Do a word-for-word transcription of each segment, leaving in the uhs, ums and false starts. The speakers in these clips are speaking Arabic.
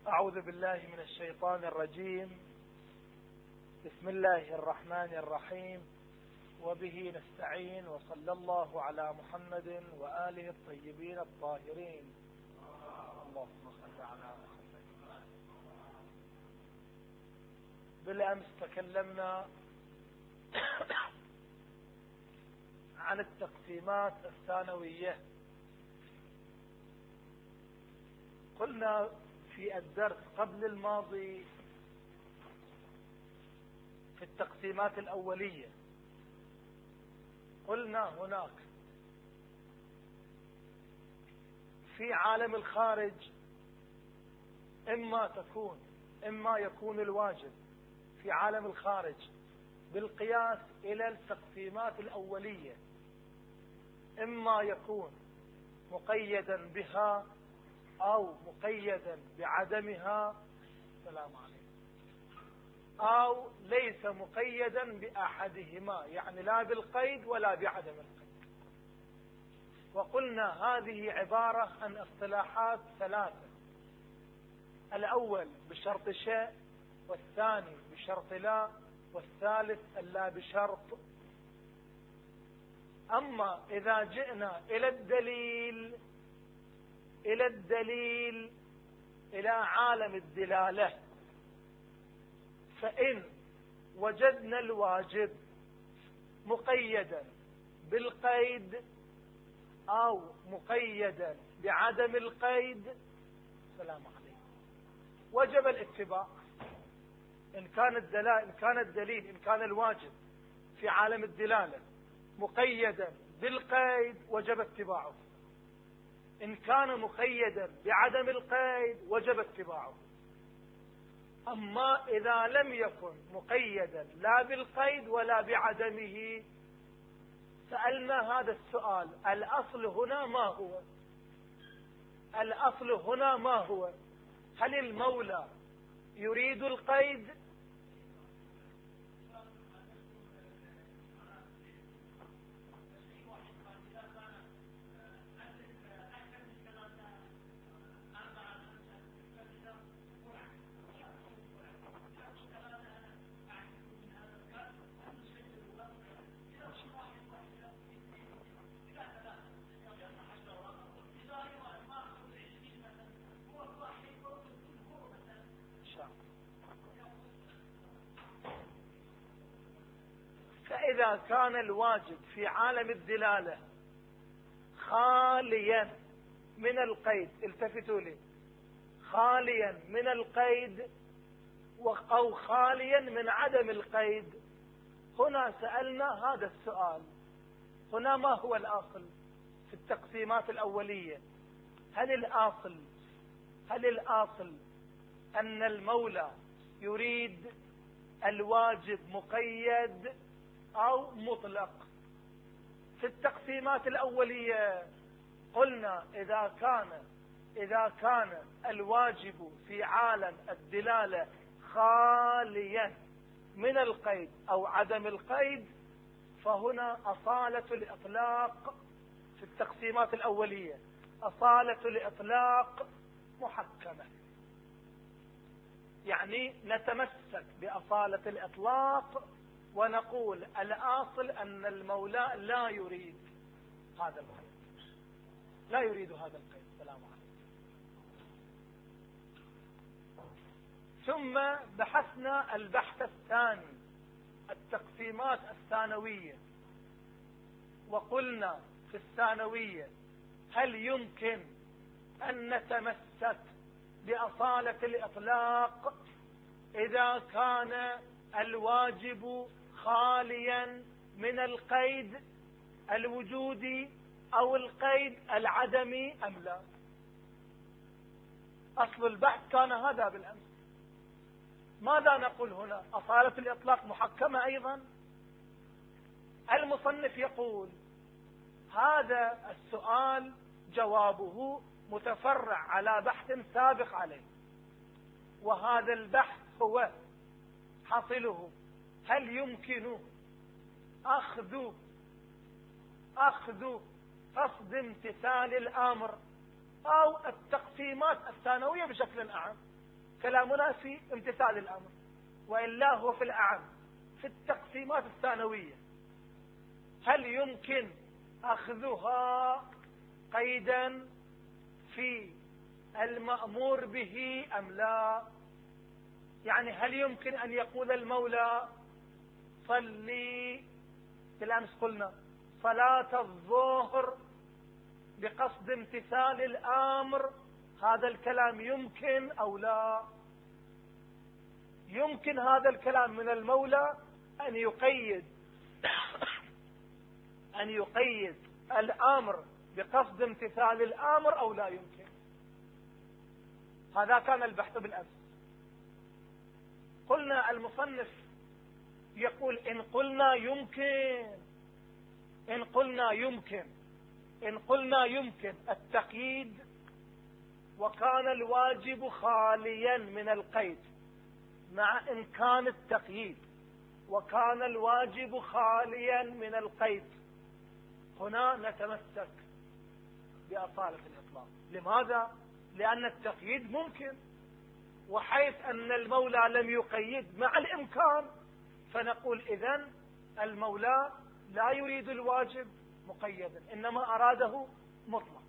أعوذ بالله من الشيطان الرجيم. بسم الله الرحمن الرحيم، وبه نستعين، وصلى الله على محمد وآله الطيبين الطاهرين. اللهم صل على محمد. بالأمس تكلمنا عن التقسيمات الثانوية. قلنا في الدرس قبل الماضي في التقسيمات الأولية، قلنا هناك في عالم الخارج إما تكون إما يكون الواجب في عالم الخارج بالقياس إلى التقسيمات الأولية، إما يكون مقيدا بها أو مقيدا بعدمها، سلام عليكم، أو ليس مقيدا بأحدهما، يعني لا بالقيد ولا بعدم القيد. وقلنا هذه عبارة عن اصطلاحات ثلاثة: الأول بشرط شيء، والثاني بشرط لا، والثالث اللا بشرط. أما إذا جئنا إلى الدليل إلى الدليل إلى عالم الدلالة، فإن وجدنا الواجب مقيدا بالقيد أو مقيدا بعدم القيد، سلام عليكم، وجب الاتباع. إن كان الدليل إن كان الدليل إن كان الواجب في عالم الدلالة مقيدا بالقيد وجب اتباعه، إن كان مقيدا بعدم القيد وجب اتباعه. أما إذا لم يكن مقيدا لا بالقيد ولا بعدمه، سألنا هذا السؤال: الأصل هنا ما هو؟ الأصل هنا ما هو؟ هل المولى يريد القيد؟ فإذا كان الواجب في عالم الدلالة خاليا من القيد، التفتوا لي، خاليا من القيد أو خاليا من عدم القيد، هنا سألنا هذا السؤال: هنا ما هو الأصل في التقسيمات الأولية؟ هل الأصل هل الأصل أن المولى يريد الواجب مقيد أو مطلق؟ في التقسيمات الأولية قلنا إذا كان إذا كان الواجب في عالم الدلالة خاليا من القيد أو عدم القيد، فهنا أصالة الإطلاق في التقسيمات الأولية، أصالة الإطلاق محكمة، يعني نتمسك بأصالة الإطلاق ونقول الأصل أن المولى لا يريد هذا القيد، لا يريد هذا القيد. سلام عليكم. ثم بحثنا البحث الثاني، التقسيمات الثانوية، وقلنا في الثانوية هل يمكن أن نتمسك بأصالة الإطلاق إذا كان الواجب خاليا من القيد الوجودي أو القيد العدمي أم لا؟ أصل البحث كان هذا بالأمس. ماذا نقول هنا؟ أصالة الإطلاق محكمة أيضا. المصنف يقول هذا السؤال جوابه متفرع على بحث سابق عليه، وهذا البحث هو حاصله: هل يمكن أخذ أخذ قصد امتثال الأمر أو التقسيمات الثانوية بشكل أعم؟ كلامنا في امتثال الأمر، وإلا هو في الأعم في التقسيمات الثانوية. هل يمكن أخذها قيدا في المأمور به أم لا؟ يعني هل يمكن أن يقول المولى صلي، بالأمس قلنا صلاة الظهر بقصد امتثال الأمر، هذا الكلام يمكن أو لا؟ يمكن هذا الكلام من المولى أن يقيد أن يقيد الأمر بقصد امتثال الأمر أو لا يمكن؟ هذا كان البحث بالأمس. قلنا المصنف يقول إن قلنا يمكن إن قلنا يمكن إن قلنا يمكن التقييد وكان الواجب خاليا من القيد، مع إمكان التقييد وكان الواجب خاليا من القيد، هنا نتمسك بأصالة الإطلاق. لماذا؟ لأن التقييد ممكن، وحيث أن المولى لم يقيد مع الإمكان فنقول إذن المولى لا يريد الواجب مقيدا، إنما أراده مطلقا.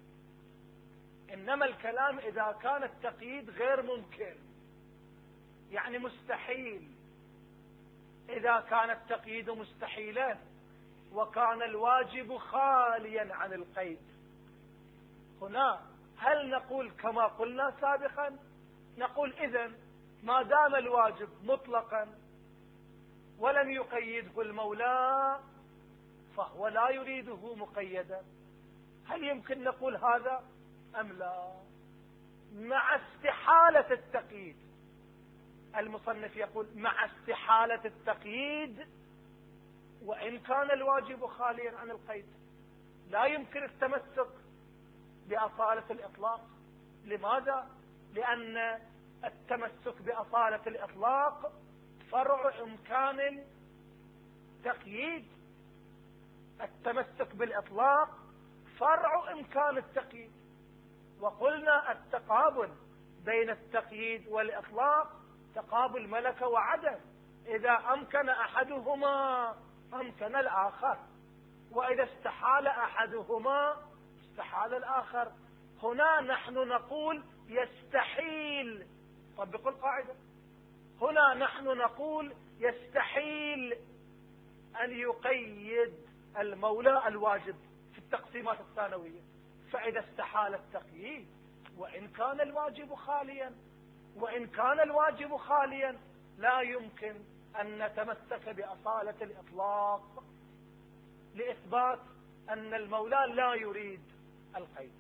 إنما الكلام إذا كان التقييد غير ممكن، يعني مستحيل، إذا كان التقييد مستحيلا وكان الواجب خاليا عن القيد، هنا هل نقول كما قلنا سابقا؟ نقول إذن ما دام الواجب مطلقا ولم يقيده المولى فهو لا يريده مقيدا. هل يمكن نقول هذا أم لا؟ مع استحالة التقييد، المصنف يقول مع استحالة التقييد وإن كان الواجب خاليا عن القيد لا يمكن التمسك بأصالة الإطلاق. لماذا؟ لأن التمسك بأصالة الإطلاق فرع إمكان التقييد، التمسك بالإطلاق فرع إمكان التقييد. وقلنا التقابل بين التقييد والإطلاق تقابل ملكة وعدم، إذا أمكن أحدهما أمكن الآخر، وإذا استحال أحدهما استحال الآخر. هنا نحن نقول يستحيل، طبقوا القاعدة، هنا نحن نقول يستحيل أن يقيد المولى الواجب في التقسيمات الثانوية، فإذا استحال التقييد وإن كان الواجب خاليا وإن كان الواجب خاليا لا يمكن أن نتمسك بأصالة الإطلاق لإثبات أن المولى لا يريد القيد.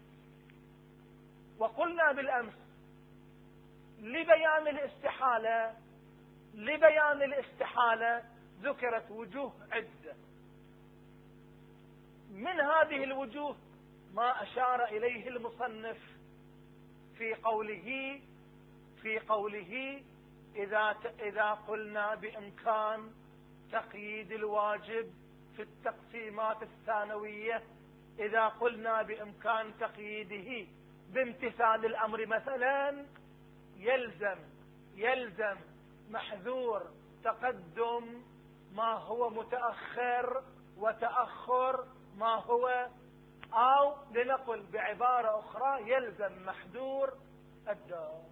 وقلنا بالأمس لبيان الاستحالة لبيان الاستحالة ذكرت وجوه عدة، من هذه الوجوه ما أشار إليه المصنف في قوله في قوله إذا إذا قلنا بإمكان تقييد الواجب في التقسيمات الثانوية، إذا قلنا بإمكان تقييده بامتثال الأمر مثلا يلزم يلزم محذور تقدم ما هو متأخر وتأخر ما هو، أو لنقل بعبارة أخرى يلزم محذور الدار.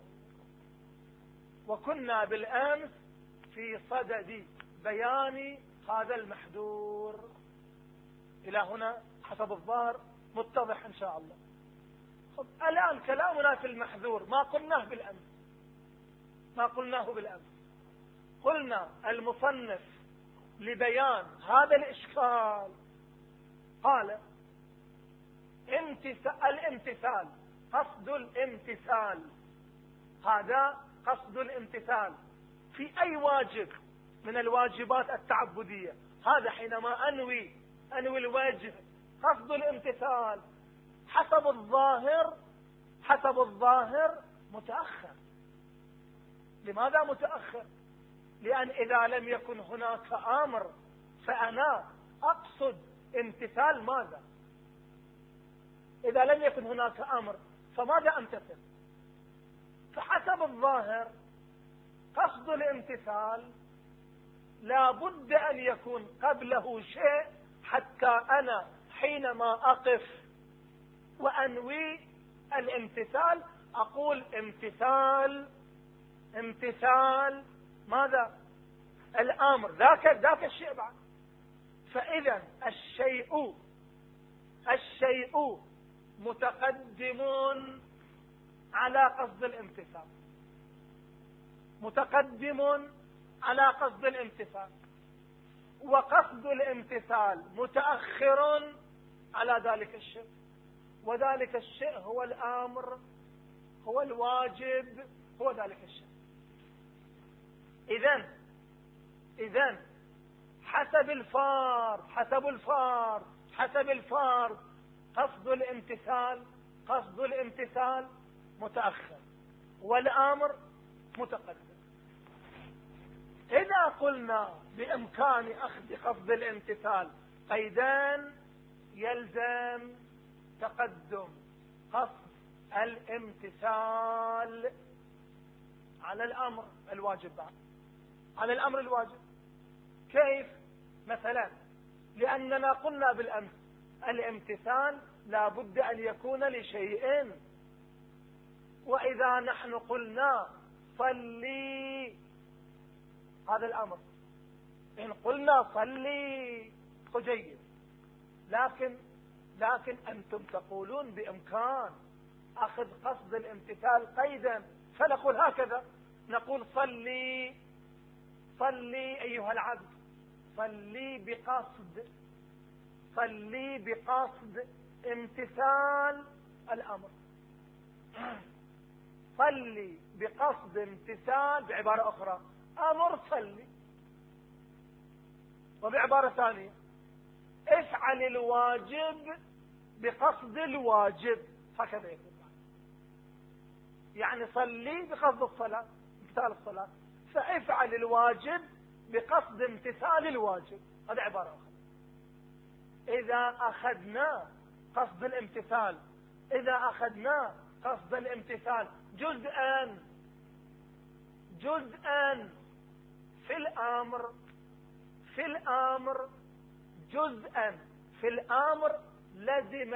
وكنا بالأمس في صدد بيان هذا المحذور. إلى هنا حسب الظاهر متضح إن شاء الله. خب الآن كلامنا في المحذور ما قلناه بالأمس ما قلناه بالأمس قلنا المصنف لبيان هذا الإشكال قال الامتثال، قصد الامتثال، هذا قصد الامتثال في أي واجب من الواجبات التعبدية. هذا حينما أنوي أنوي الوجه قصد الامتثال حسب الظاهر حسب الظاهر متأخر. لماذا متأخر؟ لأن إذا لم يكن هناك أمر فأنا أقصد امتثال ماذا؟ إذا لم يكن هناك أمر فماذا أمتثل؟ فحسب حسب الظاهر قصد الامتثال لا بد أن يكون قبله شيء، حتى أنا حينما أقف وأنوي الامتثال أقول امتثال امتثال ماذا؟ الأمر، ذاك ذاك الشيء بعد. فإذا الشيء الشيء متقدم على قصد الامتثال، متقدم على قصد الامتثال، وقصد الامتثال متأخر على ذلك الشيء، وذلك الشيء هو الأمر، هو الواجب، هو ذلك الشيء. إذن إذن حسب الفار حسب الفار حسب الفار قصد الامتثال قصد الامتثال متأخر والأمر متقدم. إذا قلنا بإمكان أخذ قصد الامتثال قيدان يلزم تقدم قصد الامتثال على الأمر الواجب بعد، على الأمر الواجب. كيف؟ مثلا لأننا قلنا بالأمس الامتثال لا بد أن يكون لشيء، وإذا نحن قلنا صلي هذا الأمر، إن قلنا صلي جيد، لكن لكن أنتم تقولون بإمكان أخذ قصد الامتثال قيدا، فنقول هكذا، نقول صلي صلي أيها العبد، صلي بقصد صلي بقصد امتثال الأمر، صلي بقصد امتثال، بعبارة أخرى أمر صلي، وبعبارة ثانية افعل الواجب بقصد الواجب، هكذا يكون. يعني صلي بقصد الصلاة، امتثال الصلاة، فافعل الواجب بقصد امتثال الواجب، هذه عبارة أخرى. إذا أخذنا قصد الامتثال إذا أخذنا قصد الامتثال جزءا جزءا في الأمر في الأمر جزءا في الأمر لزم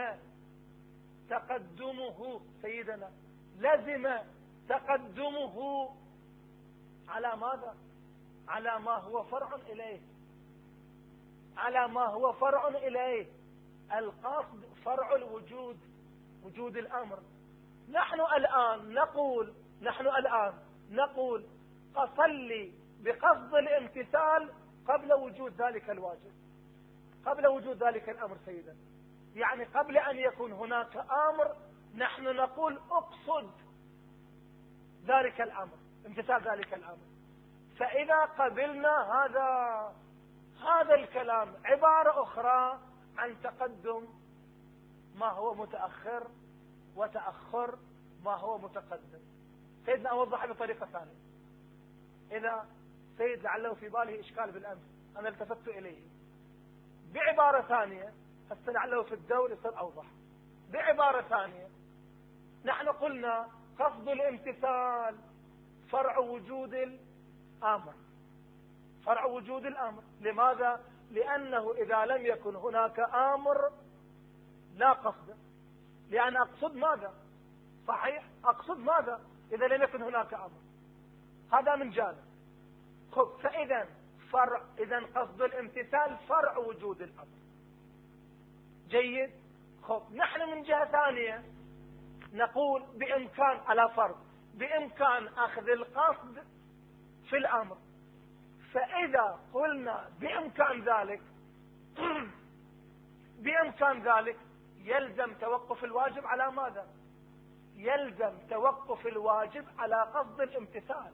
تقدمه سيدنا لزم تقدمه على ماذا؟ على ما هو فرع إليه على ما هو فرع إليه القصد فرع الوجود، وجود الأمر. نحن الآن نقول نحن الآن نقول أصلي بقصد الامتثال قبل وجود ذلك الواجب، قبل وجود ذلك الأمر سيدا، يعني قبل أن يكون هناك أمر نحن نقول أقصد ذلك الأمر، امتثال ذلك الأمر. فإذا قبلنا هذا هذا الكلام عبارة أخرى عن تقدم ما هو متأخر وتأخر ما هو متقدم. سيدنا أوضح بطريقة ثانية، إذا سيد لعله في باله إشكال بالأمس أنا التفت إليه بعبارة ثانية، حتى لعله في الدور يصير أوضح. بعبارة ثانية نحن قلنا قصد الامتثال فرع وجود الأمر، فرع وجود الأمر. لماذا؟ لأنه إذا لم يكن هناك أمر لا قصد، لأن أقصد ماذا؟ صحيح، أقصد ماذا إذا لم يكن هناك أمر؟ هذا من جانب. خب فإذا فرع إذا قصد الامتثال فرع وجود الأمر. جيد. خب نحن من جهة ثانية نقول بإمكان على فرض بإمكان أخذ القصد في الأمر. فإذا قلنا بإمكان ذلك بإمكان ذلك يلزم توقف الواجب على ماذا؟ يلزم توقف الواجب على قصد الامتثال،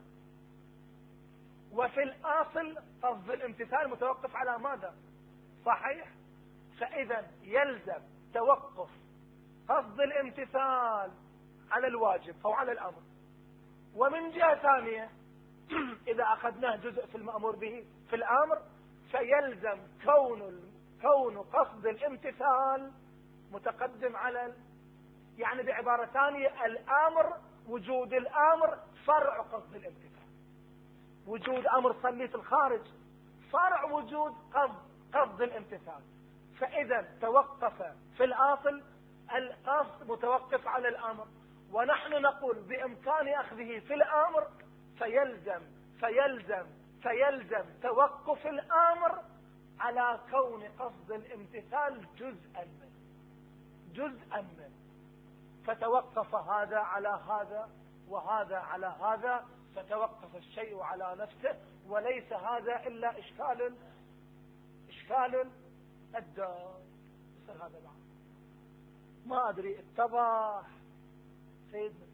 وفي الأصل قصد الامتثال متوقف على ماذا؟ صحيح. فإذا يلزم توقف قصد الامتثال على الواجب أو على الأمر. ومن جهة ثانية إذا أخذناه جزء في المأمور به في الأمر فيلزم كون كون قصد الامتثال متقدم على ال... يعني بعبارة ثانية الأمر وجود الأمر فرع قصد الامتثال. وجود أمر صلي في الخارج فرع وجود قصد قصد الامتثال. فإذا توقف في الأصل القصد متوقف على الأمر، ونحن نقول بإمكان أخذه في الأمر، فيلزم فيلزم فيلزم توقف الأمر على كون قصد الامتثال جزءا منه جزءا منه فتوقف هذا على هذا وهذا على هذا، فتوقف الشيء على نفسه، وليس هذا إلا إشكال إشكال الدار. مثل هذا بعض ما أدري اتضح سيدنا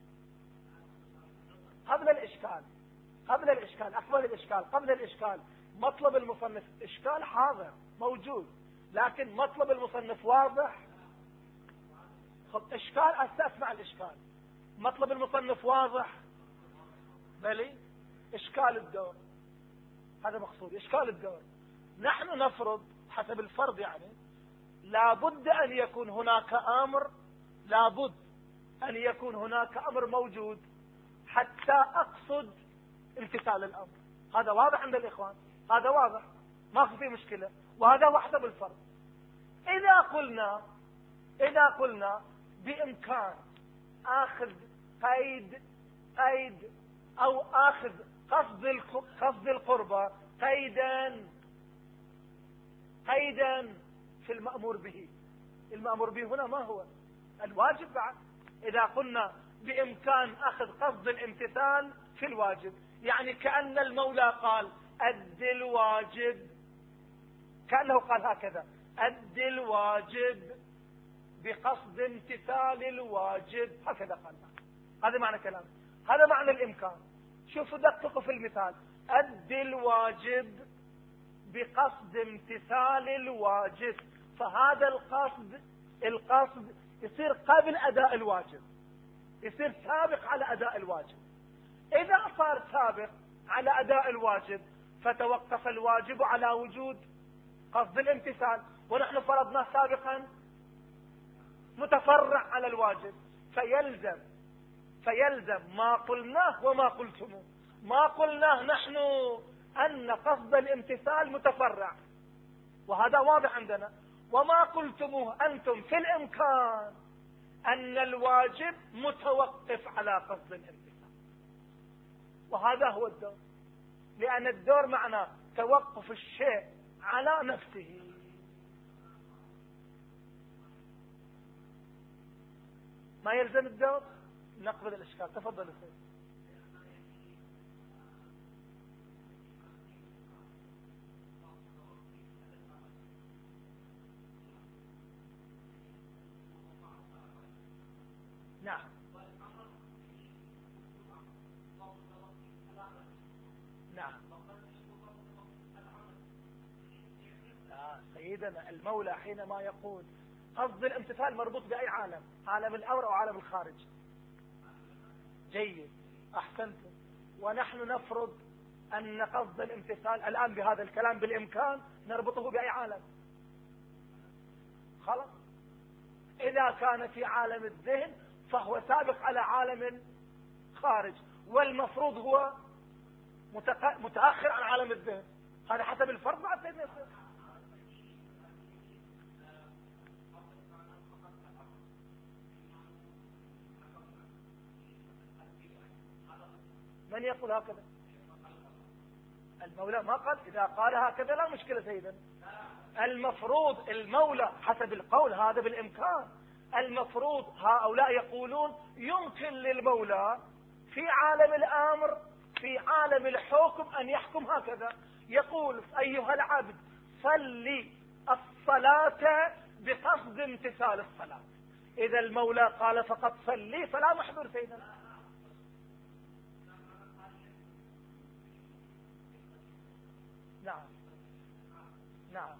قبل الإشكال قبل الإشكال أقبل الإشكال قبل الإشكال. مطلب المصنف إشكال حاضر موجود، لكن مطلب المصنف واضح. خب إشكال أسمع الإشكال. مطلب المصنف واضح بلي إشكال الدور، هذا مقصود إشكال الدور. نحن نفرض حسب الفرض يعني لابد أن يكون هناك أمر لابد أن يكون هناك أمر موجود حتى أقصد امتثال الأمر. هذا واضح عند الإخوان، هذا واضح ما في مشكلة، وهذا هو حسب الفرض. إذا قلنا إذا قلنا بإمكان أخذ قيد قيد أو أخذ قصد قصد القربة قيدا قيدا في المأمور به. المأمور به هنا ما هو الواجب بعد. إذا قلنا بإمكان أخذ قصد الامتثال في الواجب، يعني كأن المولى قال أد الواجب، كأنه قال هكذا أد الواجب بقصد امتثال الواجب، هكذا قال. هذا معنى كلام، هذا معنى الإمكان. شوفوا دققوا في المثال، أد الواجب بقصد امتثال الواجب. فهذا القصد القصد يصير قبل أداء الواجب، يصير سابق على أداء الواجب. إذا صار سابق على أداء الواجب فتوقف الواجب على وجود قصد الامتثال، ونحن فرضنا سابقا متفرع على الواجب، فيلزم فيلزم ما قلناه وما قلتموه. ما قلناه نحن أن قصد الامتثال متفرع، وهذا واضح عندنا، وما قلتموه أنتم في الإمكان أن الواجب متوقف على قصد الامتثال، وهذا هو الدور. لأن الدور معناه توقف الشيء على نفسه. ما يلزم الدور. نقبل الإشكال. تفضل سيد. نعم نعم آه سيدنا المولى حينما يقول قصد الامتثال مربوط بأي عالم، عالم الأمر أو عالم الخارج. جيد أحسنتم. ونحن نفرض أن قصد الامتثال الآن بهذا الكلام بالإمكان نربطه بأي عالم. خلاص إذا كان في عالم الذهن فهو سابق على عالم خارج، والمفروض هو متأخر عن عالم الذهن. هذا حسب الفرض مع سيدنا الشيخ. من يقول هكذا؟ المولى ما قال. إذا قال هكذا لا مشكلة سيدا. المفروض المولى حسب القول هذا بالإمكان. المفروض هؤلاء يقولون يمكن للمولى في عالم الأمر في عالم الحكم أن يحكم هكذا، يقول أيها العبد صلي الصلاة بقصد امتثال الصلاة. إذا المولى قال فقط صلي فلا محظور سيدنا. نعم نعم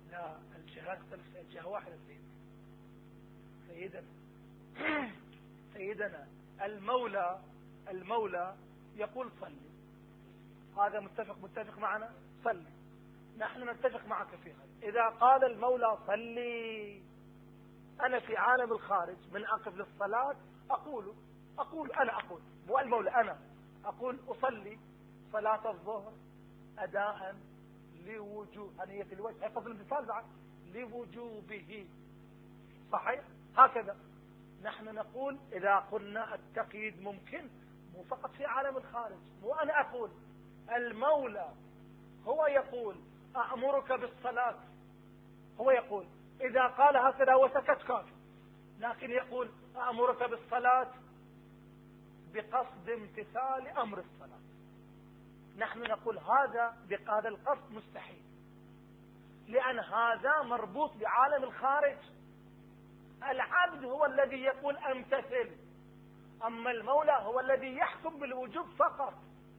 لا، الجهات تختلف، الجهة واحدة سيدنا. سيدنا سيدنا المولى المولى يقول صلي، هذا متفق متفق معنا، صلي. نحن نتفق معك في هذا. إذا قال المولى صلي، أنا في عالم الخارج من أقف للصلاة أقول أقول أنا أقول مو المولى، أنا أقول أصلي صلاة الظهر أداء لوجوب هنية الوجه، هي فضل الامتثال بعد، لوجوبه، صحيح؟ هكذا نحن نقول. إذا قلنا التقييد ممكن مو فقط في عالم الخارج، مو أنا أقول، المولى هو يقول أأمرك بالصلاة، هو يقول إذا قال هكذا وسكت كافي، لكن يقول أأمرك بالصلاة بقصد امتثال أمر الصلاة، نحن نقول هذا بهذا القصد مستحيل، لأن هذا مربوط بعالم الخارج. العبد هو الذي يقول امتثل، أما المولى هو الذي يحكم بالوجوب فقط.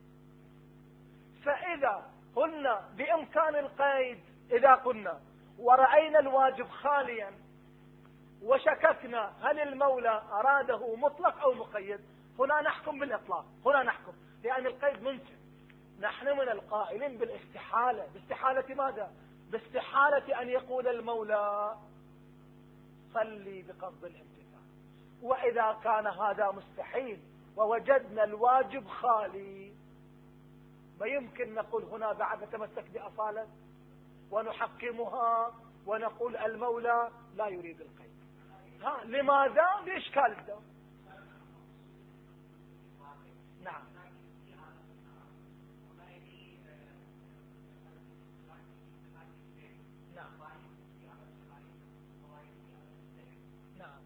فإذا قلنا بإمكان القيد، إذا قلنا ورأينا الواجب خاليا وشككنا هل المولى أراده مطلق أو مقيد، هنا نحكم بالإطلاق، هنا نحكم، لأن القيد ممكن. نحن من القائلين بالاستحالة. باستحالة ماذا؟ باستحالة أن يقول المولى صلي بقصد الامتثال. وإذا كان هذا مستحيل ووجدنا الواجب خالي، ما يمكن نقول هنا بعد نتمسك بأصالة ونحكمها ونقول المولى لا يريد القيد. ها لماذا؟ بإشكال الدور. نعم نعم نعم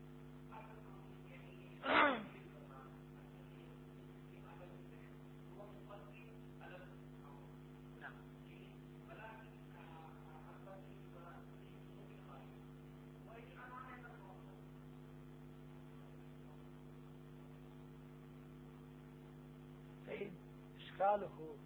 سيد إشكاله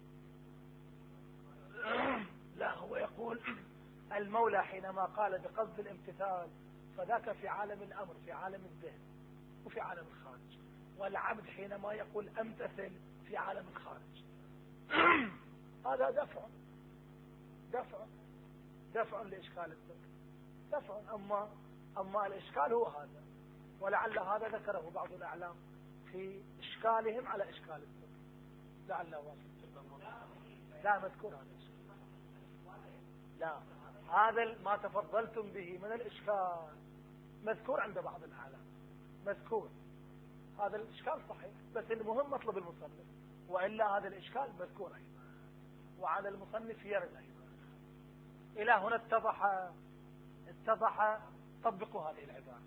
لا، هو يقول المولى حينما قال بقصد الامتثال فذاك في عالم الأمر، في عالم الذهن وفي عالم الخارج، والعبد حينما يقول امتثل في عالم الخارج. هذا دفع دفع دفع لإشكال الذكر، دفع. أما أما الإشكال هو هذا، ولعل هذا ذكره بعض الأعلام في إشكالهم على إشكال الذكر، لعل واصل. لا مذكور هذا الإشكال، لا، هذا ما تفضلتم به من الإشكال مذكور عند بعض الأعلام، مذكور هذا الإشكال صحيح، بس المهم مطلب المصنف، وإلا هذا الإشكال مذكور أيضا وعلى المصنف يرد أيضا. إلى هنا اتضح اتضح طبقوا هذه العبارة.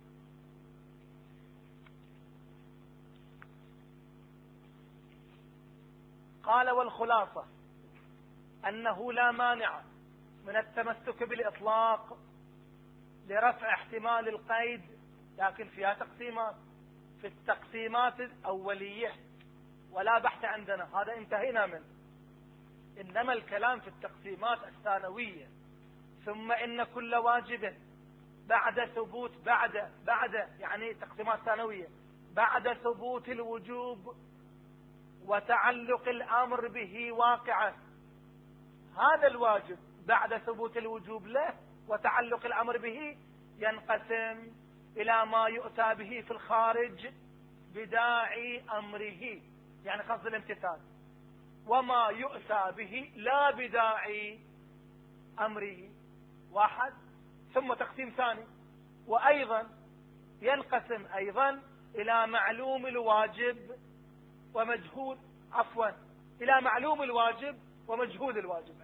قال والخلاصة أنه لا مانع من التمسك بالإطلاق لرفع احتمال القيد، لكن فيها تقسيمات. في التقسيمات الأولية ولا بحث عندنا، هذا انتهينا منه، إنما الكلام في التقسيمات الثانوية. ثم إن كل واجب بعد ثبوت بعد بعد يعني تقسيمات ثانوية بعد ثبوت الوجوب وتعلق الأمر به واقعا، هذا الواجب بعد ثبوت الوجوب له وتعلق الأمر به ينقسم إلى ما يؤتى به في الخارج بداعي أمره، يعني قصد الامتثال، وما يؤتى به لا بداعي أمره، واحد. ثم تقسيم ثاني، وأيضا ينقسم أيضا إلى معلوم الواجب ومجهول عفوا إلى معلوم الواجب ومجهول الواجب،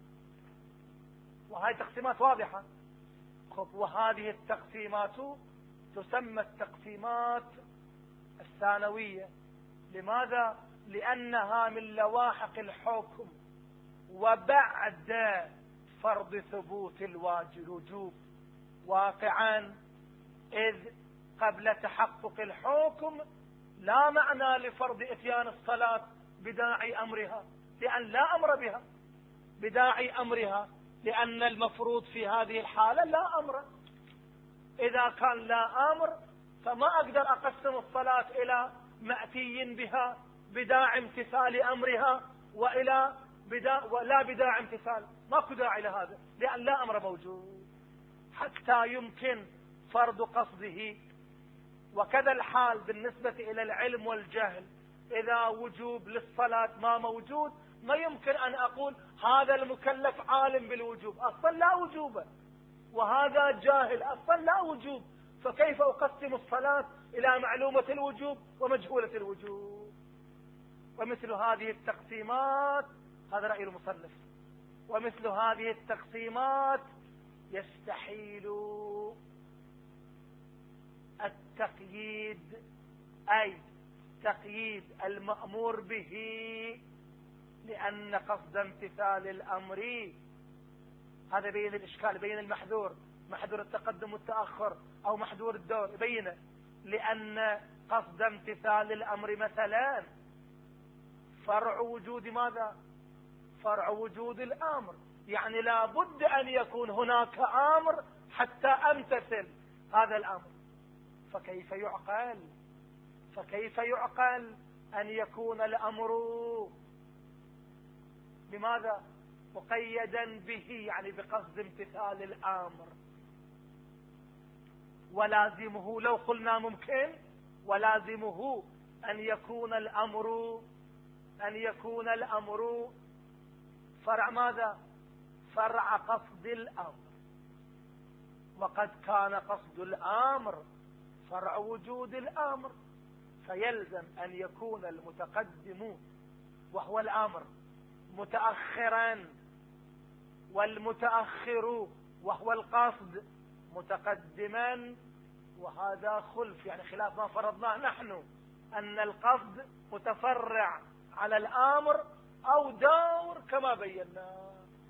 وهذه تقسيمات واضحة. وهذه التقسيمات تسمى التقسيمات الثانوية. لماذا؟ لأنها من لواحق الحكم وبعد فرض ثبوت الوجوب واقعا، إذ قبل تحقق الحكم لا معنى لفرض إتيان الصلاة بداعي أمرها، لأن لا أمر بها بداعي أمرها، لأن المفروض في هذه الحالة لا أمر. إذا كان لا أمر فما أقدر أقسم الصلاة إلى مأتي بها بداعي امتثال أمرها وإلى بدا ولا بداعي امتثال. ماكو داعي لهذا لأن لا أمر موجود حتى يمكن فرض قصده. وكذا الحال بالنسبة إلى العلم والجهل. إذا وجوب للصلاة ما موجود ما يمكن أن أقول هذا المكلف عالم بالوجوب، أصلا لا وجوبه، وهذا جاهل، أصلا لا وجوب، فكيف أقسم الصلاة إلى معلومة الوجوب ومجهولة الوجوب؟ ومثل هذه التقسيمات، هذا رأي المصنف، ومثل هذه التقسيمات يستحيل التقييد، أي تقييد المأمور به، لأن قصد امتثال الأمر، هذا بين الإشكال، بين المحذور، محذور التقدم والتأخر أو محذور الدور، بينه، لأن قصد امتثال الأمر مثلا فرع وجود ماذا؟ فرع وجود الأمر، يعني لا بد أن يكون هناك أمر حتى أمتثل هذا الأمر. فكيف يعقل فكيف يعقل أن يكون الأمر بماذا؟ مقيدا به، يعني بقصد امتثال الأمر. ولازمه، لو قلنا ممكن، ولازمه أن يكون الأمر أن يكون الأمر فرع ماذا؟ فرع قصد الأمر. وقد كان قصد الأمر فرع وجود الأمر، فيلزم أن يكون المتقدم وهو الأمر متأخرا، والمتأخر وهو القصد متقدما. وهذا خلف، يعني خلاف ما فرضناه نحن، أن القصد متفرع على الأمر أو دور كما بينا.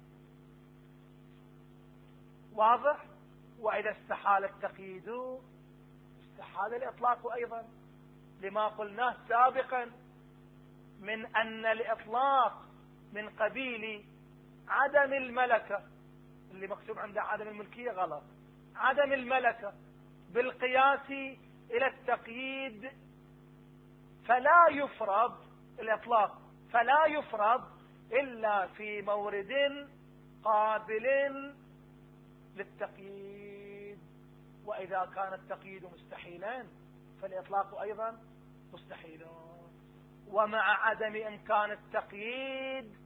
واضح؟ وإذا استحال التقييد استحال الإطلاق أيضا، لما قلناه سابقا من أن الإطلاق من قبيل عدم الملكة، اللي مكتوب عنده عدم الملكية غلط، عدم الملكة بالقياس إلى التقييد، فلا يفرض الإطلاق، فلا يفرض إلا في مورد قابل للتقييد. وإذا كان التقييد مستحيلا فالإطلاق أيضا مستحيل. ومع عدم إمكان التقييد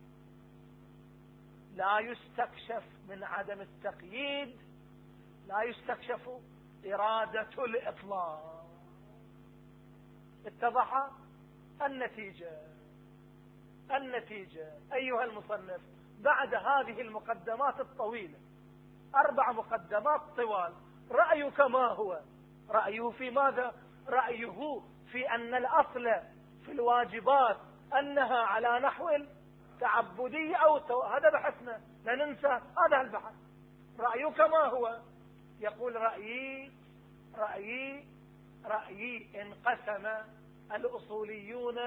لا يستكشف من عدم التقييد لا يستكشف إرادة الإطلاق. اتضح النتيجة النتيجة أيها المصنف، بعد هذه المقدمات الطويلة، أربع مقدمات طوال، رأيك ما هو؟ رأيه في ماذا؟ رأيه في أن الأصل في الواجبات أنها على نحو تعبدي أو تو... هذا بحثنا، لا ننسى هذا البحث. رأيك ما هو؟ يقول رأيي رأيي رأيي انقسم الأصوليون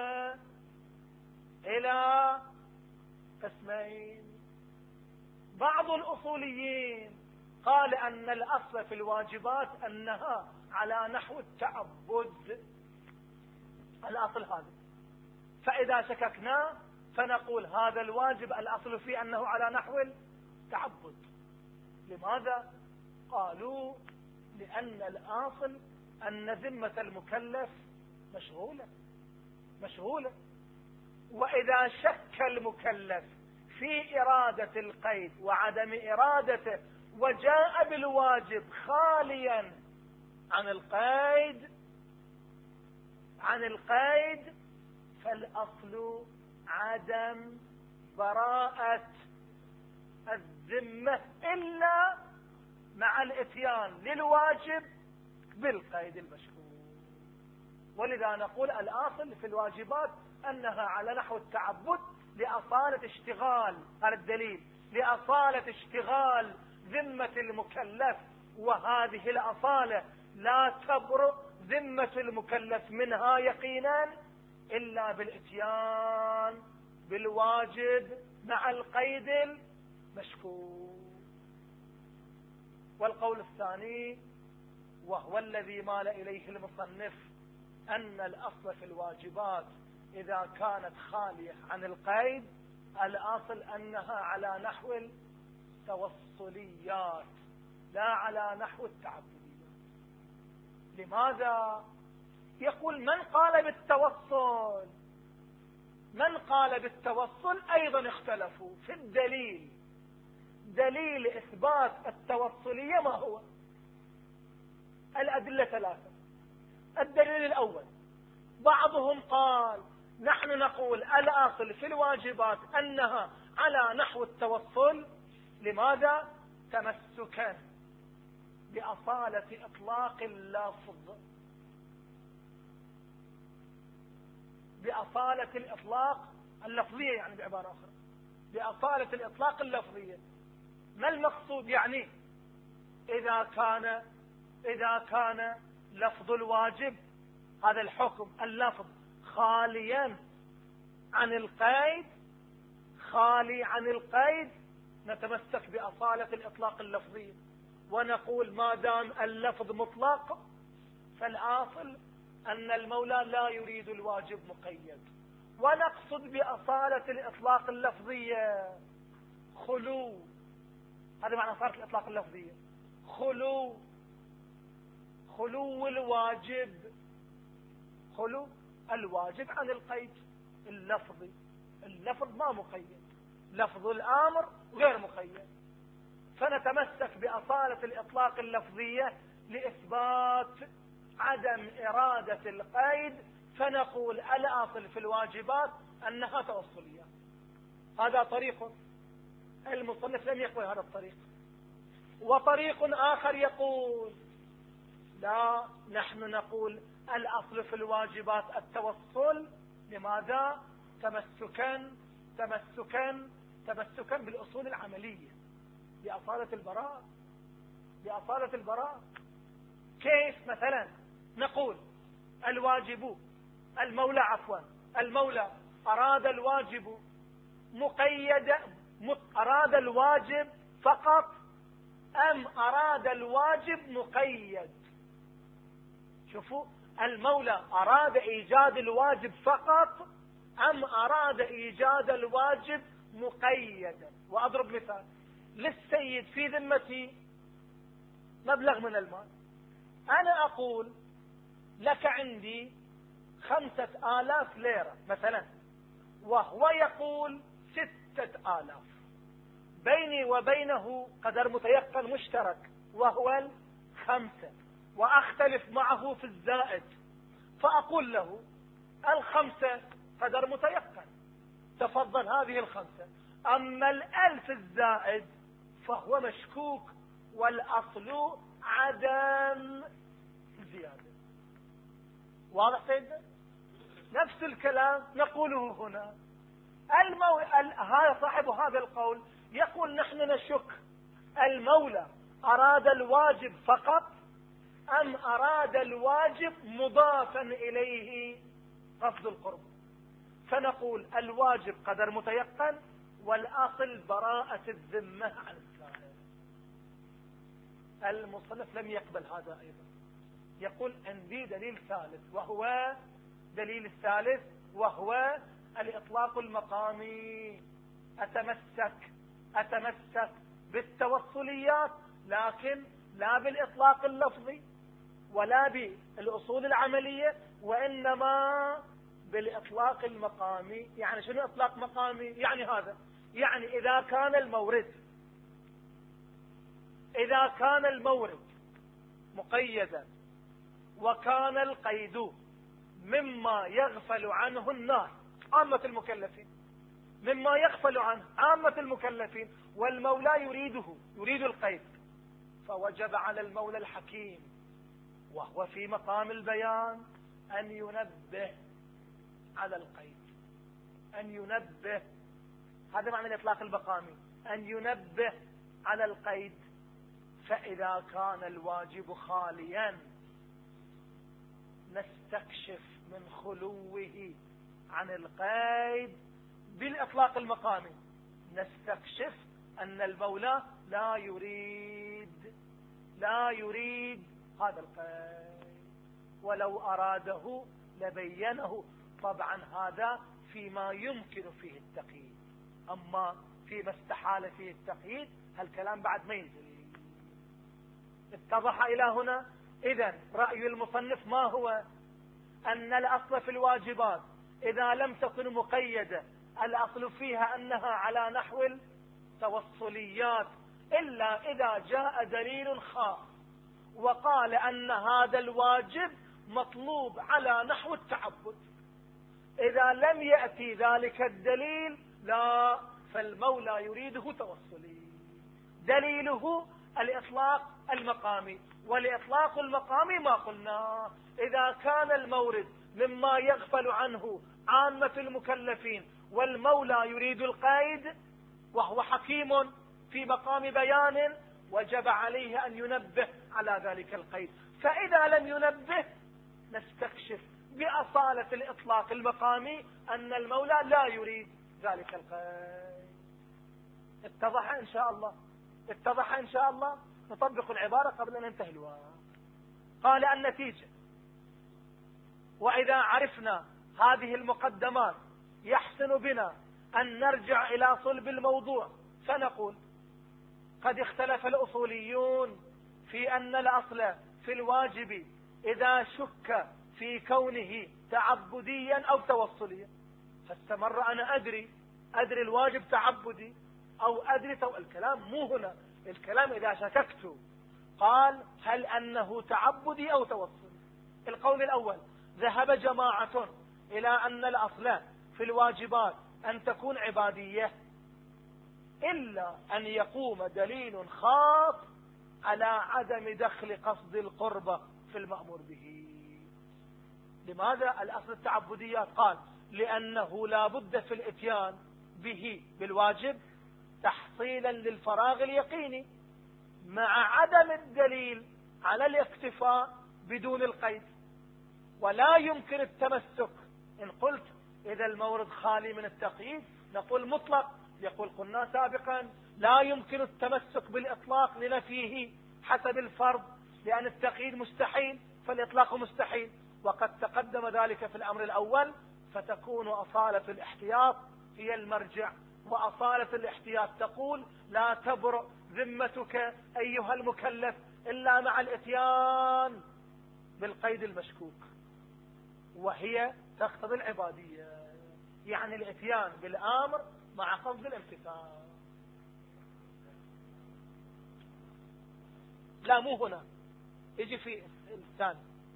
إلى قسمين. بعض الأصوليين قال أن الأصل في الواجبات أنها على نحو التعبد، الأصل هذا، فإذا شككنا فنقول هذا الواجب الأصل فيه أنه على نحو التعبد. لماذا؟ قالوا لأن الأصل أن ذمة المكلف مشغولة مشغولة وإذا شك المكلف في إرادة القيد وعدم إرادته وجاء بالواجب خاليا عن القيد عن القيد فالأصل عدم براءة الذمة إلا مع الاتيان للواجب بالقيد المشكوك. ولذا نقول الأصل في الواجبات أنها على نحو التعبد لأصالة اشتغال، هذا الدليل، لأصالة اشتغال ذمة المكلف، وهذه الأصالة لا تبرئ ذمة المكلف منها يقينا إلا بالاتيان بالواجب مع القيد المشكوك. والقول الثاني وهو الذي مال إليه المصنف أن الأصل في الواجبات إذا كانت خالية عن القيد الأصل أنها على نحو التوصليات لا على نحو التعبديات. لماذا؟ يقول من قال بالتوصل من قال بالتوصل أيضا اختلفوا في الدليل. دليل إثبات التوصلية ما هو؟ الأدلة ثلاثة. الدليل الأول بعضهم قال نحن نقول الأصل في الواجبات أنها على نحو التوصل. لماذا؟ تمسكا بأصالة إطلاق اللفظ بأصالة الإطلاق اللفظية، يعني بعبارة أخرى بأصالة الإطلاق اللفظية. ما المقصود؟ يعني إذا كان إذا كان لفظ الواجب هذا الحكم اللفظ خاليا عن القيد خالي عن القيد نتمسك بأصالة الإطلاق اللفظي ونقول ما دام اللفظ مطلق فالأصل أن المولى لا يريد الواجب مقيد. ونقصد بأصالة الإطلاق اللفظية خلو، هذا معنى أصالة الإطلاق اللفظية، خلو خلو الواجب خلو الواجب عن القيد اللفظي. اللفظ ما مقيد، لفظ الأمر غير مقيد، فنتمسك بأصالة الإطلاق اللفظية لإثبات عدم إرادة القيد، فنقول الأصل في الواجبات أنها توصلية. هذا طريق المصنف لم يقبل هذا الطريق. وطريق آخر يقول لا، نحن نقول الأصل في الواجبات التوصل. لماذا؟ تمسكا تمسكا تمسكا بالأصول العملية بأصالة البراءة بأصالة البراءة. كيف؟ مثلا نقول الواجب المولى عفوا المولى أراد الواجب مقيد أراد الواجب فقط أم أراد الواجب مقيد؟ شوفوا، المولى أراد إيجاد الواجب فقط أم أراد إيجاد الواجب مقيدا؟ وأضرب مثال. للسيد في ذمتي مبلغ من المال، أنا أقول لك عندي خمسة آلاف ليرة مثلا، وهو يقول ستة آلاف، بيني وبينه قدر متيقن مشترك وهو الخمسة، وأختلف معه في الزائد، فأقول له الخمسة قدر متيقن، تفضل هذه الخمسة، أما الألف الزائد فهو مشكوك، والأصل عدم زيادة. واضح سيدنا؟ نفس الكلام نقوله هنا. المو... ال... هذا صاحب هذا القول يقول نحن نشك المولى أراد الواجب فقط أم أراد الواجب مضافا إليه قصد القرب، فنقول الواجب قدر متيقن والأصل براءة الذمة عن السائل. المصنف لم يقبل هذا أيضا، يقول عندي دليل ثالث، وهو دليل الثالث وهو الإطلاق المقامي. أتمسك أتمسك بالتوصليات لكن لا بالإطلاق اللفظي ولا بالأصول العملية، وإنما بالإطلاق المقامي. يعني شنو إطلاق مقامي؟ يعني هذا يعني إذا كان المورد إذا كان المورد مقيدا وكان القيد مما يغفل عنه الناس عامة المكلفين مما يغفل عنه عامة المكلفين والمولى يريده يريد القيد، فوجب على المولى الحكيم وهو في مقام البيان أن ينبه على القيد، أن ينبه. هذا معنى الإطلاق المقامي، أن ينبه على القيد. فإذا كان الواجب خاليا نستكشف من خلوه عن القيد بالإطلاق المقامي، نستكشف أن المولى لا يريد لا يريد هذا القيد، ولو أراده لبينه. طبعا هذا فيما يمكن فيه التقييد، أما فيما استحال فيه التقييد هالكلام بعد ما ينزل. اتضح إلى هنا؟ إذن رأي المصنف ما هو؟ أن الأصل في الواجبات إذا لم تكن مقيدة الأصل فيها أنها على نحو التوصليات، إلا إذا جاء دليل خاص وقال أن هذا الواجب مطلوب على نحو التعبد. إذا لم يأتي ذلك الدليل لا، فالمولى يريده توصلي. دليله الإطلاق المقامي، والإطلاق المقامي ما قلنا إذا كان المورد مما يغفل عنه عامة المكلفين والمولى يريد القيد وهو حكيم في مقام بيان، وجب عليه أن ينبه على ذلك القيد. فإذا لم ينبه نستكشف بأصالة الإطلاق المقامي أن المولى لا يريد ذلك القيد. اتضح إن شاء الله؟ اتضح إن شاء الله؟ نطبق العبارة قبل أن ننتهي الوقت. قال النتيجة: وإذا عرفنا هذه المقدمات يحسن بنا أن نرجع إلى صلب الموضوع فنقول: قد اختلف الأصوليون في أن الأصل في الواجب إذا شك في كونه تعبديا أو توصليا. فاستمر أنا أدري أدري الواجب تعبدي أو أدري تو... الكلام مو هنا، الكلام إذا شككت قال هل أنه تعبدي أو توصلي. القول الأول: ذهب جماعة إلى أن الأصل في الواجبات أن تكون عبادية إلا أن يقوم دليل خاص على عدم دخل قصد القربة في المأمور به. لماذا الأصل التعبديات؟ قال لأنه لا بد في الاتيان به بالواجب تحصيلا للفراغ اليقيني مع عدم الدليل على الاكتفاء بدون القيد. ولا يمكن التمسك. إن قلت إذا المورد خالي من التقييد نقول مطلق، يقول قلنا سابقا لا يمكن التمسك بالإطلاق لنفيه حسب الفرض، لأن التقييد مستحيل فالإطلاق مستحيل، وقد تقدم ذلك في الأمر الأول. فتكون أصالة الاحتياط هي المرجع، وأصالة الاحتياط تقول لا تبرأ ذمتك أيها المكلف إلا مع الاتيان بالقيد المشكوك، وهي تقتضي العبادية، يعني الاتيان بالآمر مع قصد الامتثال. لا مو هنا، يجي في الثاني.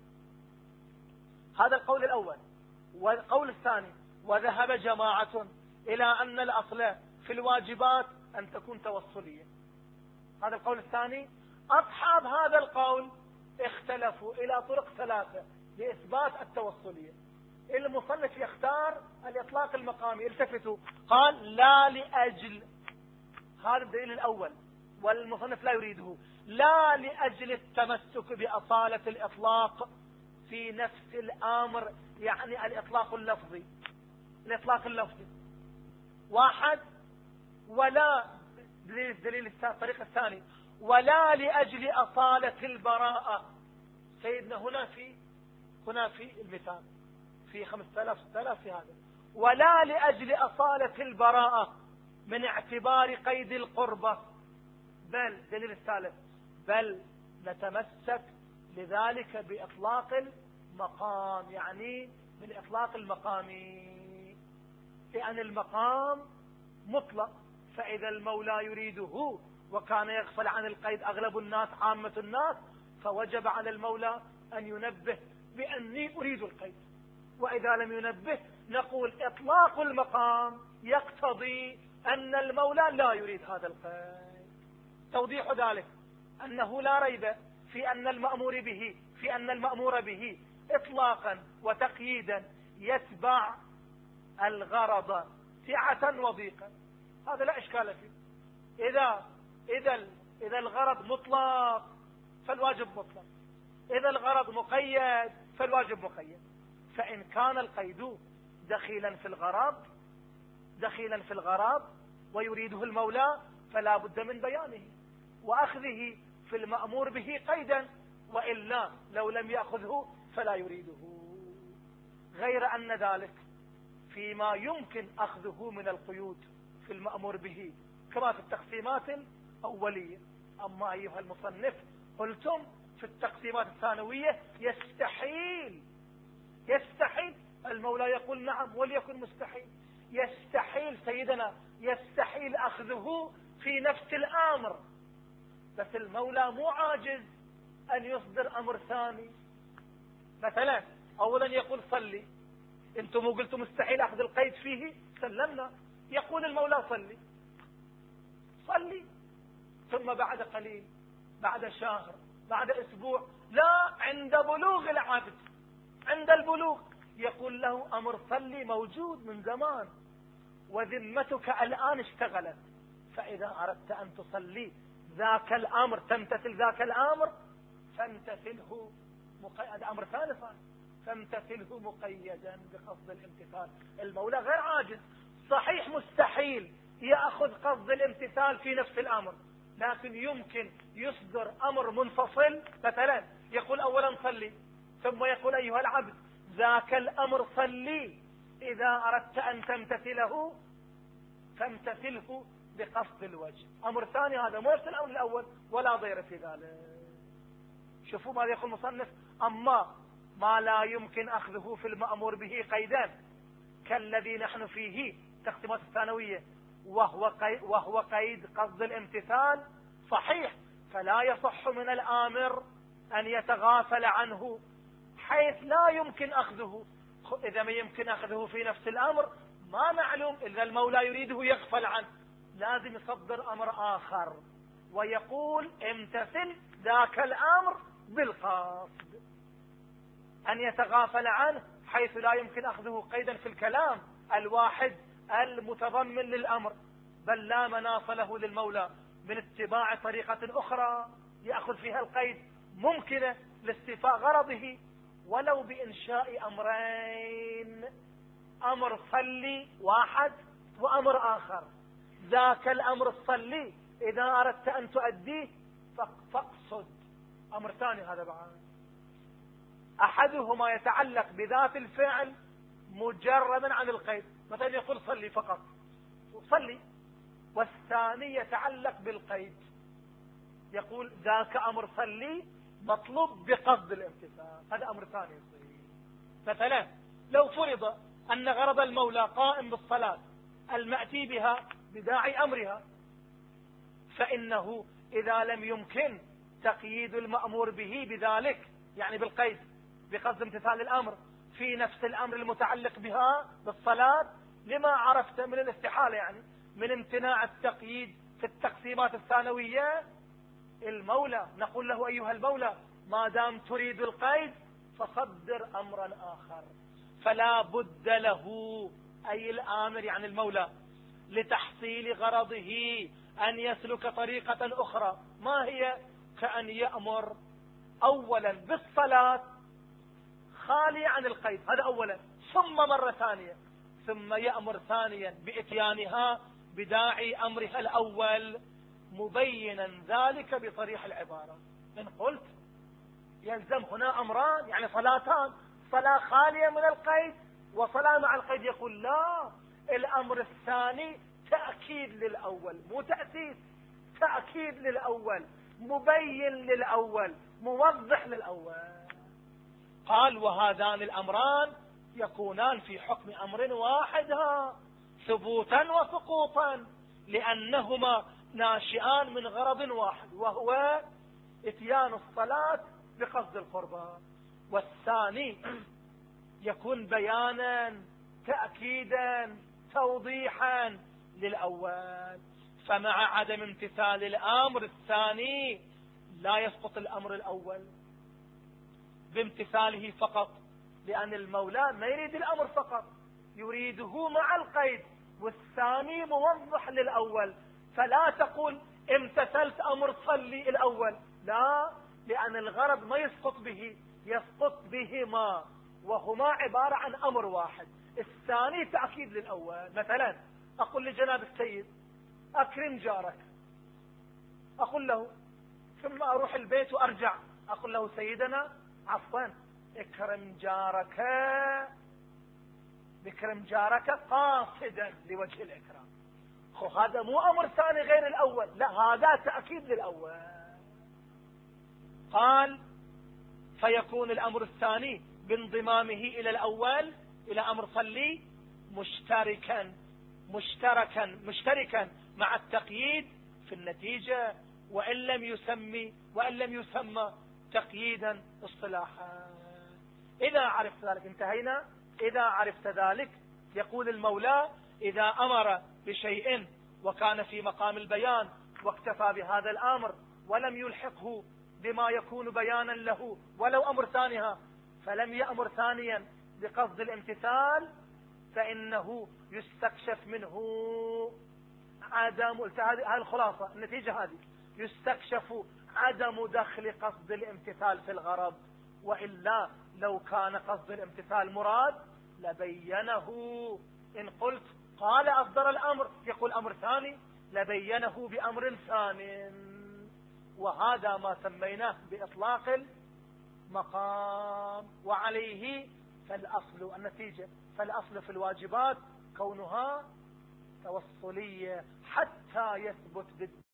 هذا القول الأول. والقول الثاني: وذهب جماعة إلى أن الأصل في الواجبات أن تكون توصلية. هذا القول الثاني. أصحاب هذا القول اختلفوا إلى طرق ثلاثة لإثبات التوصلية. المصنف يختار الإطلاق المقامي. التفتوا، قال لا لأجل، هذا الدليل الأول والمصنف لا يريده، لا لأجل التمسك بأصالة الإطلاق في نفس الأمر، يعني الإطلاق اللفظي. الإطلاق اللفظي واحد. ولا دليل الطريق الثاني: ولا لأجل أصالة البراءة. سيدنا هنا في هنا في المثال في خمسة آلاف ستة آلاف في هذا. ولا لأجل أصالة البراءة من اعتبار قيد القربة، بل دليل الثالث: بل نتمسك لذلك بإطلاق المقام، يعني بالإطلاق المقامي، لأن المقام مطلق. فإذا المولى يريده وكان يغفل عن القيد أغلب الناس عامة الناس، فوجب على المولى أن ينبه بأني أريد القيد. وإذا لم ينبه نقول إطلاق المقام يقتضي أن المولى لا يريد هذا القيد. توضيح ذلك أنه لا ريب في أن المأمور به في أن المأمور به إطلاقا وتقييدا يتبع الغرض سعة وضيقا. هذا لا إشكال فيه. إذا إذا إذا الغرض مطلق فالواجب مطلق، إذا الغرض مقيد فالواجب مقيد. فإن كان القيد دخيلا في الغرض دخيلا في الغرض ويريده المولى فلا بد من بيانه وأخذه. في المأمور به قيدا، وإلا لو لم يأخذه فلا يريده. غير أن ذلك فيما يمكن أخذه من القيود في المأمور به كما في التقسيمات الأولية. أما أيها المصنف قلتم في التقسيمات الثانوية يستحيل يستحيل المولى يقول نعم وليكن مستحيل، يستحيل سيدنا يستحيل أخذه في نفس الأمر. بس المولى مو عاجز أن يصدر أمر ثاني. مثلا أولا يقول صلي، انتم مو قلتم مستحيل أخذ القيد فيه، سلمنا. يقول المولى صلي صلي، ثم بعد قليل، بعد شهر، بعد أسبوع، لا، عند بلوغ العبد، عند البلوغ يقول له أمر صلي موجود من زمان، وذمتك الآن اشتغلت، فإذا أردت أن تصلي ذاك الأمر تمتثل ذاك الأمر فامتثله مقيد. أمر ثالث فامتثله مقيدا بقصد الامتثال. المولى غير عاجز. صحيح مستحيل يأخذ قصد الامتثال في نفس الأمر، لكن يمكن يصدر أمر منفصل. مثلا يقول أولا صلي، ثم يقول أيها العبد ذاك الأمر صلي، إذا أردت أن تمتثله فامتثله بقصد الوجه. أمر ثاني هذا مو نفس الأمر الأول ولا ضير في ذلك. شوفوا ماذا يقول المصنف: أما ما لا يمكن أخذه في المأمور به قيدان كالذي نحن فيه تقسيمات الثانوية، وهو قيد, وهو قيد قصد الامتثال، صحيح فلا يصح من الآمر أن يتغافل عنه حيث لا يمكن أخذه. إذا ما يمكن أخذه في نفس الأمر ما معلوم، إذا المولى يريده يغفل عنه، لازم يصدر أمر آخر ويقول امتثل ذاك الأمر بالقصد. أن يتغافل عنه حيث لا يمكن أخذه قيدا في الكلام الواحد المتضمن للأمر، بل لا مناص له للمولى من اتباع طريقة أخرى يأخذ فيها القيد ممكنة لاستيفاء غرضه، ولو بإنشاء أمرين: أمر صلي واحد وأمر آخر. ذاك الأمر الصلي إذا أردت أن تؤديه فاقصد. أمر ثاني هذا بعد، أحدهما يتعلق بذات الفعل مجردا عن القيد، مثلا يقول صلي فقط صلي، والثاني يتعلق بالقيد، يقول ذاك أمر صلي مطلوب بقصد الامتثال، هذا أمر ثاني يصير. مثلا لو فرض أن غرض المولى قائم بالصلاة المأتي بها بداعي أمرها، فإنه إذا لم يمكن تقييد المأمور به بذلك، يعني بالقيد بقصد امتثال الأمر في نفس الأمر المتعلق بها بالصلاة، لما عرفت من الاستحالة، يعني من امتناع التقييد في التقسيمات الثانوية، المولى نقول له أيها المولى ما دام تريد القيد فصدر أمرا آخر. فلا بد له، أي الآمر يعني المولى، لتحصيل غرضه أن يسلك طريقة أخرى. ما هي؟ كأن يأمر أولا بالصلاة خالي عن القيد، هذا أولا، ثم مرة ثانية، ثم يأمر ثانيا بإتيانها بداعي أمرها الأول مبينا ذلك بصريح العبارة. إن قلت يلزم هنا أمران، يعني صلاتان، صلاة خالية من القيد وصلاة مع القيد، يقول لا، الأمر الثاني تأكيد للأول، مو تأسيس، تأكيد للأول، مبين للأول، موضح للأول. قال وهذان الأمران يكونان في حكم أمر واحد ثبوتا وسقوطا، لأنهما ناشئان من غرض واحد، وهو اتيان الصلاة بقصد القربان. والثاني يكون بيانا تأكيدا توضيحا للأول. فمع عدم امتثال الأمر الثاني لا يسقط الأمر الأول بامتثاله فقط، لأن المولى ما يريد الأمر فقط، يريده مع القيد، والثاني موضح للأول. فلا تقول امتثلت أمر صلي الأول، لا، لأن الغرض ما يسقط به، يسقط بهما، وهما عبارة عن أمر واحد. الثاني تأكيد للأول. مثلا أقول لجناب السيد أكرم جارك، أقول له في ثم أروح البيت وأرجع أقول له سيدنا عفوا اكرم جارك، اكرم جارك قاصدا لوجه الإكرام. خو هذا مو أمر ثاني غير الأول، لا هذا تأكيد للأول. قال فيكون الأمر الثاني بانضمامه إلى الأول، إلى أمر صلي، مشتركا مشتركا مشتركا مع التقييد في النتيجة، وإن لم يسمي وإن لم يسمى تقييدا اصطلاحا. إذا عرفت ذلك انتهينا. إذا عرفت ذلك يقول المولى إذا أمر بشيء وكان في مقام البيان واكتفى بهذا الأمر ولم يلحقه بما يكون بيانا له ولو أمر ثانيها، فلم يأمر ثانيا بقصد الامتثال، فإنه يستكشف منه عدم، هذه الخلاصة النتيجة هذه، يستكشف عدم دخل قصد الامتثال في الغرض، وإلا لو كان قصد الامتثال مراد لبينه. إن قلت قال أصدر الأمر يقول أمر ثاني لبينه بأمر ثاني، وهذا ما سميناه بإطلاق المقام. وعليه فالأصل النتيجة، فالأصل في الواجبات كونها توصلية حتى يثبت بالدليل.